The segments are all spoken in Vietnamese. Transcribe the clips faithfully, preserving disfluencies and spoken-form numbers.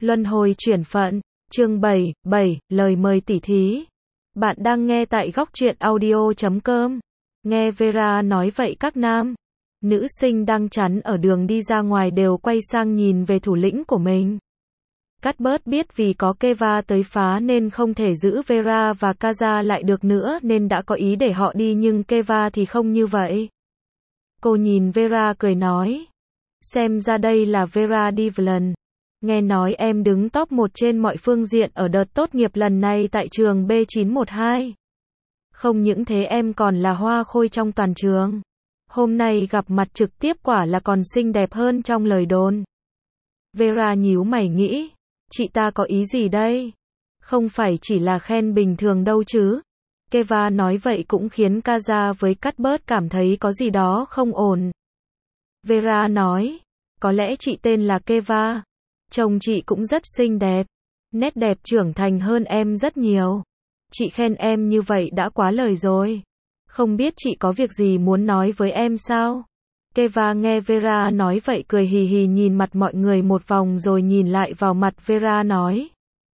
Luân hồi chuyển phận, chương bảy, bảy, lời mời tỉ thí. Bạn đang nghe tại góc truyện audio chấm com. Nghe Vera nói vậy các nam, nữ sinh đang chắn ở đường đi ra ngoài đều quay sang nhìn về thủ lĩnh của mình. Cuthbert biết vì có Keva tới phá nên không thể giữ Vera và Kaza lại được nữa nên đã có ý để họ đi, nhưng Keva thì không như vậy. Cô nhìn Vera cười nói, xem ra đây là Vera Devlin. Nghe nói em đứng top một trên mọi phương diện ở đợt tốt nghiệp lần này tại trường B chín một hai. Không những thế em còn là hoa khôi trong toàn trường. Hôm nay gặp mặt trực tiếp quả là còn xinh đẹp hơn trong lời đồn. Vera nhíu mày nghĩ, chị ta có ý gì đây? Không phải chỉ là khen bình thường đâu chứ. Keva nói vậy cũng khiến Kaza với Cuthbert cảm thấy có gì đó không ổn. Vera nói, có lẽ chị tên là Keva. Chồng chị cũng rất xinh đẹp, nét đẹp trưởng thành hơn em rất nhiều. Chị khen em như vậy đã quá lời rồi. Không biết chị có việc gì muốn nói với em sao? Keva nghe Vera nói vậy cười hì hì nhìn mặt mọi người một vòng rồi nhìn lại vào mặt Vera nói,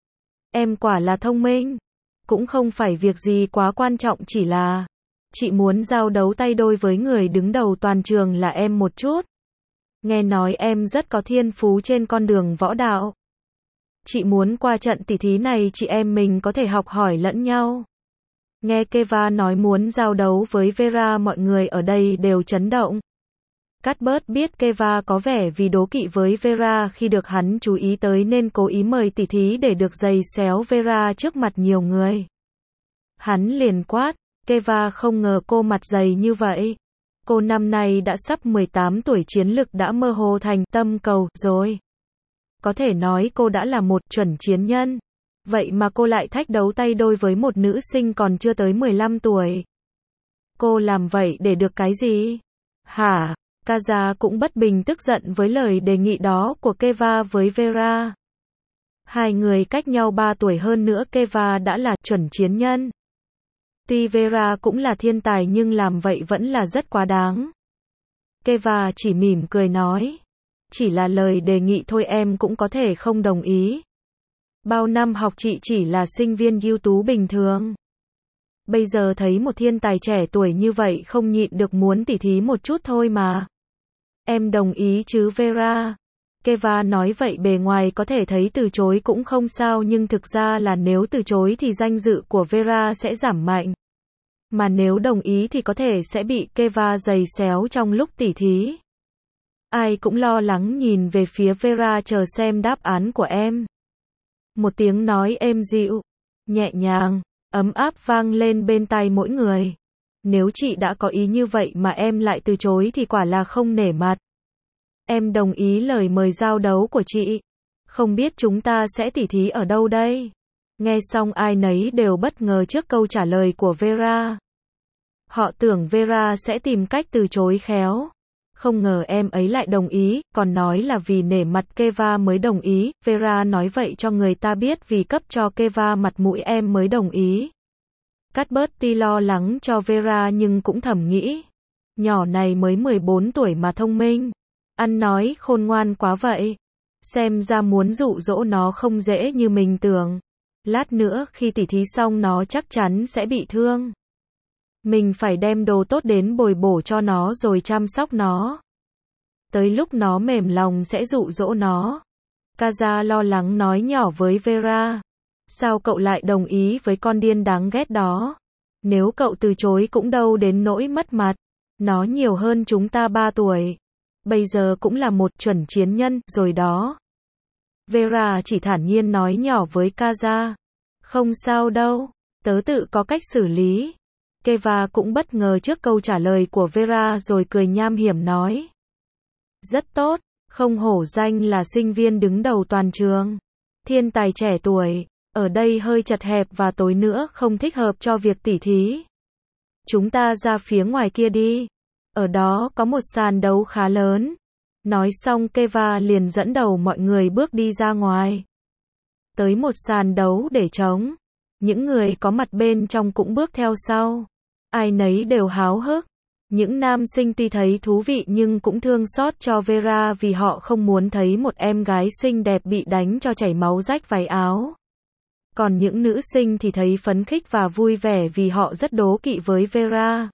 em quả là thông minh. Cũng không phải việc gì quá quan trọng, chỉ là chị muốn giao đấu tay đôi với người đứng đầu toàn trường là em một chút. Nghe nói em rất có thiên phú trên con đường võ đạo. Chị muốn qua trận tỉ thí này chị em mình có thể học hỏi lẫn nhau. Nghe Keva nói muốn giao đấu với Vera, mọi người ở đây đều chấn động. Cuthbert biết Keva có vẻ vì đố kỵ với Vera khi được hắn chú ý tới nên cố ý mời tỉ thí để được giày xéo Vera trước mặt nhiều người. Hắn liền quát, Keva không ngờ cô mặt dày như vậy. Cô năm nay đã sắp mười tám tuổi, chiến lực đã mơ hồ thành tâm cầu rồi. Có thể nói cô đã là một chuẩn chiến nhân. Vậy mà cô lại thách đấu tay đôi với một nữ sinh còn chưa tới mười lăm tuổi. Cô làm vậy để được cái gì? Hả? Kaza cũng bất bình tức giận với lời đề nghị đó của Keva với Vera. Hai người cách nhau ba tuổi, hơn nữa Keva đã là chuẩn chiến nhân. Tuy Vera cũng là thiên tài nhưng làm vậy vẫn là rất quá đáng. Keva chỉ mỉm cười nói, chỉ là lời đề nghị thôi, em cũng có thể không đồng ý. Bao năm học chị chỉ là sinh viên ưu tú bình thường. Bây giờ thấy một thiên tài trẻ tuổi như vậy không nhịn được muốn tỉ thí một chút thôi mà. Em đồng ý chứ Vera? Keva nói vậy bề ngoài có thể thấy từ chối cũng không sao, nhưng thực ra là nếu từ chối thì danh dự của Vera sẽ giảm mạnh. Mà nếu đồng ý thì có thể sẽ bị Keva giày xéo trong lúc tỉ thí. Ai cũng lo lắng nhìn về phía Vera chờ xem đáp án của em. Một tiếng nói êm dịu, nhẹ nhàng, ấm áp vang lên bên tai mỗi người. Nếu chị đã có ý như vậy mà em lại từ chối thì quả là không nể mặt. Em đồng ý lời mời giao đấu của chị. Không biết chúng ta sẽ tỉ thí ở đâu đây? Nghe xong ai nấy đều bất ngờ trước câu trả lời của Vera. Họ tưởng Vera sẽ tìm cách từ chối khéo. Không ngờ em ấy lại đồng ý, còn nói là vì nể mặt Keva mới đồng ý. Vera nói vậy cho người ta biết vì cấp cho Keva mặt mũi em mới đồng ý. Cuthbert tuy lo lắng cho Vera nhưng cũng thầm nghĩ, nhỏ này mới mười bốn tuổi mà thông minh, ăn nói khôn ngoan quá vậy. Xem ra muốn dụ dỗ nó không dễ như mình tưởng. Lát nữa khi tỉ thí xong nó chắc chắn sẽ bị thương. Mình phải đem đồ tốt đến bồi bổ cho nó rồi chăm sóc nó. Tới lúc nó mềm lòng sẽ dụ dỗ nó. Kaza lo lắng nói nhỏ với Vera. Sao cậu lại đồng ý với con điên đáng ghét đó? Nếu cậu từ chối cũng đâu đến nỗi mất mặt. Nó nhiều hơn chúng ta ba tuổi. Bây giờ cũng là một chuẩn chiến nhân rồi đó. Vera chỉ thản nhiên nói nhỏ với Kaza. Không sao đâu, tớ tự có cách xử lý. Keva cũng bất ngờ trước câu trả lời của Vera rồi cười nham hiểm nói. Rất tốt, không hổ danh là sinh viên đứng đầu toàn trường. Thiên tài trẻ tuổi, ở đây hơi chật hẹp và tối nữa không thích hợp cho việc tỉ thí. Chúng ta ra phía ngoài kia đi. Ở đó có một sàn đấu khá lớn. Nói xong Keva liền dẫn đầu mọi người bước đi ra ngoài. Tới một sàn đấu để trống. Những người có mặt bên trong cũng bước theo sau. Ai nấy đều háo hức. Những nam sinh tuy thấy thú vị nhưng cũng thương xót cho Vera vì họ không muốn thấy một em gái xinh đẹp bị đánh cho chảy máu rách váy áo. Còn những nữ sinh thì thấy phấn khích và vui vẻ vì họ rất đố kỵ với Vera.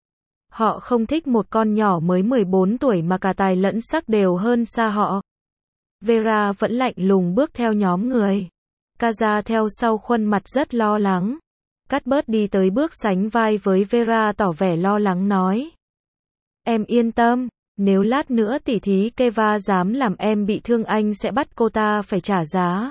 Họ không thích một con nhỏ mới mười bốn tuổi mà cả tài lẫn sắc đều hơn xa họ. Vera vẫn lạnh lùng bước theo nhóm người. Kaza theo sau khuôn mặt rất lo lắng. Cuthbert đi tới bước sánh vai với Vera tỏ vẻ lo lắng nói. Em yên tâm, nếu lát nữa tỉ thí Keva dám làm em bị thương anh sẽ bắt cô ta phải trả giá.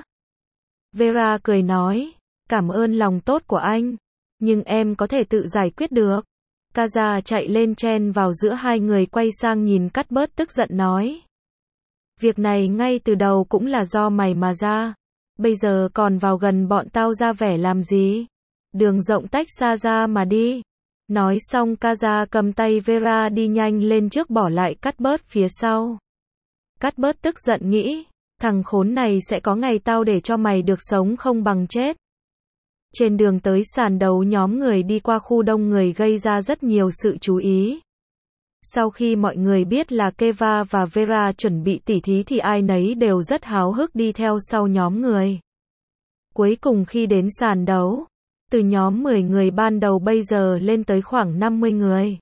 Vera cười nói, cảm ơn lòng tốt của anh, nhưng em có thể tự giải quyết được. Kaza chạy lên chen vào giữa hai người quay sang nhìn Cuthbert tức giận nói. Việc này ngay từ đầu cũng là do mày mà ra. Bây giờ còn vào gần bọn tao ra vẻ làm gì? Đường rộng tách xa ra mà đi. Nói xong Kaza cầm tay Vera đi nhanh lên trước bỏ lại Cuthbert phía sau. Cuthbert tức giận nghĩ, thằng khốn này sẽ có ngày tao để cho mày được sống không bằng chết. Trên đường tới sàn đấu nhóm người đi qua khu đông người gây ra rất nhiều sự chú ý. Sau khi mọi người biết là Keva và Vera chuẩn bị tỉ thí thì ai nấy đều rất háo hức đi theo sau nhóm người. Cuối cùng khi đến sàn đấu, từ nhóm mười người ban đầu bây giờ lên tới khoảng năm mươi người.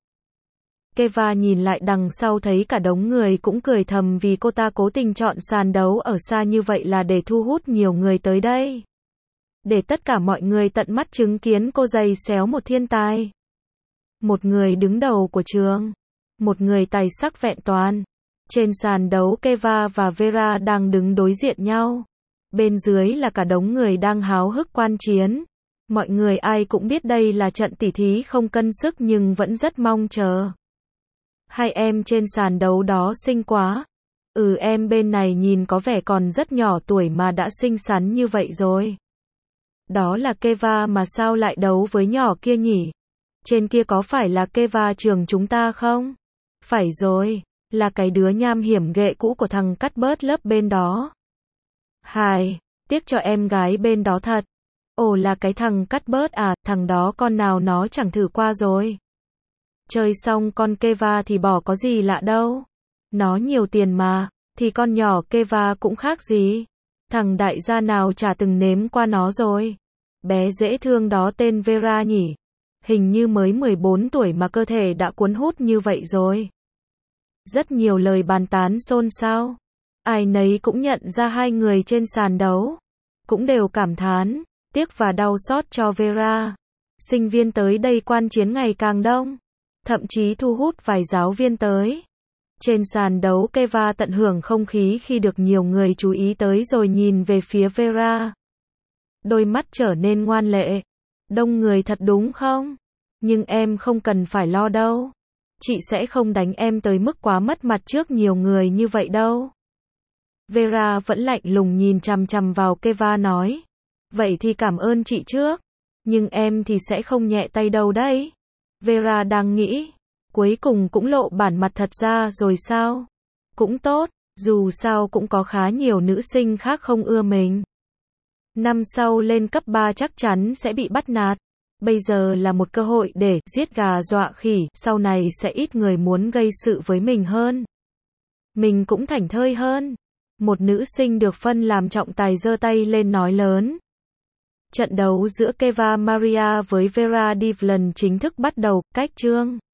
Keva nhìn lại đằng sau thấy cả đống người cũng cười thầm vì cô ta cố tình chọn sàn đấu ở xa như vậy là để thu hút nhiều người tới đây. Để tất cả mọi người tận mắt chứng kiến cô giày xéo một thiên tài. Một người đứng đầu của trường. Một người tài sắc vẹn toàn. Trên sàn đấu Keva và Vera đang đứng đối diện nhau. Bên dưới là cả đống người đang háo hức quan chiến. Mọi người ai cũng biết đây là trận tỉ thí không cân sức nhưng vẫn rất mong chờ. Hai em trên sàn đấu đó xinh quá. Ừ em bên này nhìn có vẻ còn rất nhỏ tuổi mà đã xinh xắn như vậy rồi. Đó là Keva mà sao lại đấu với nhỏ kia nhỉ? Trên kia có phải là Keva trường chúng ta không? Phải rồi, là cái đứa nham hiểm ghệ cũ của thằng Cuthbert lớp bên đó. Hài, tiếc cho em gái bên đó thật. Ồ là cái thằng Cuthbert à, thằng đó con nào nó chẳng thử qua rồi. Chơi xong con Keva thì bỏ có gì lạ đâu. Nó nhiều tiền mà, thì con nhỏ Keva cũng khác gì. Thằng đại gia nào chả từng nếm qua nó rồi. Bé dễ thương đó tên Vera nhỉ. Hình như mới mười bốn tuổi mà cơ thể đã cuốn hút như vậy rồi. Rất nhiều lời bàn tán xôn xao. Ai nấy cũng nhận ra hai người trên sàn đấu. Cũng đều cảm thán, tiếc và đau xót cho Vera. Sinh viên tới đây quan chiến ngày càng đông. Thậm chí thu hút vài giáo viên tới. Trên sàn đấu Keva tận hưởng không khí khi được nhiều người chú ý tới rồi nhìn về phía Vera. Đôi mắt trở nên ngoan lệ. Đông người thật đúng không? Nhưng em không cần phải lo đâu. Chị sẽ không đánh em tới mức quá mất mặt trước nhiều người như vậy đâu. Vera vẫn lạnh lùng nhìn chằm chằm vào Keva nói. Vậy thì cảm ơn chị trước. Nhưng em thì sẽ không nhẹ tay đâu đấy. Vera đang nghĩ. Cuối cùng cũng lộ bản mặt thật ra rồi sao? Cũng tốt, dù sao cũng có khá nhiều nữ sinh khác không ưa mình. Năm sau lên cấp ba chắc chắn sẽ bị bắt nạt. Bây giờ là một cơ hội để giết gà dọa khỉ, sau này sẽ ít người muốn gây sự với mình hơn. Mình cũng thảnh thơi hơn. Một nữ sinh được phân làm trọng tài giơ tay lên nói lớn. Trận đấu giữa Keva Maria với Vera Devlin chính thức bắt đầu, cách chương.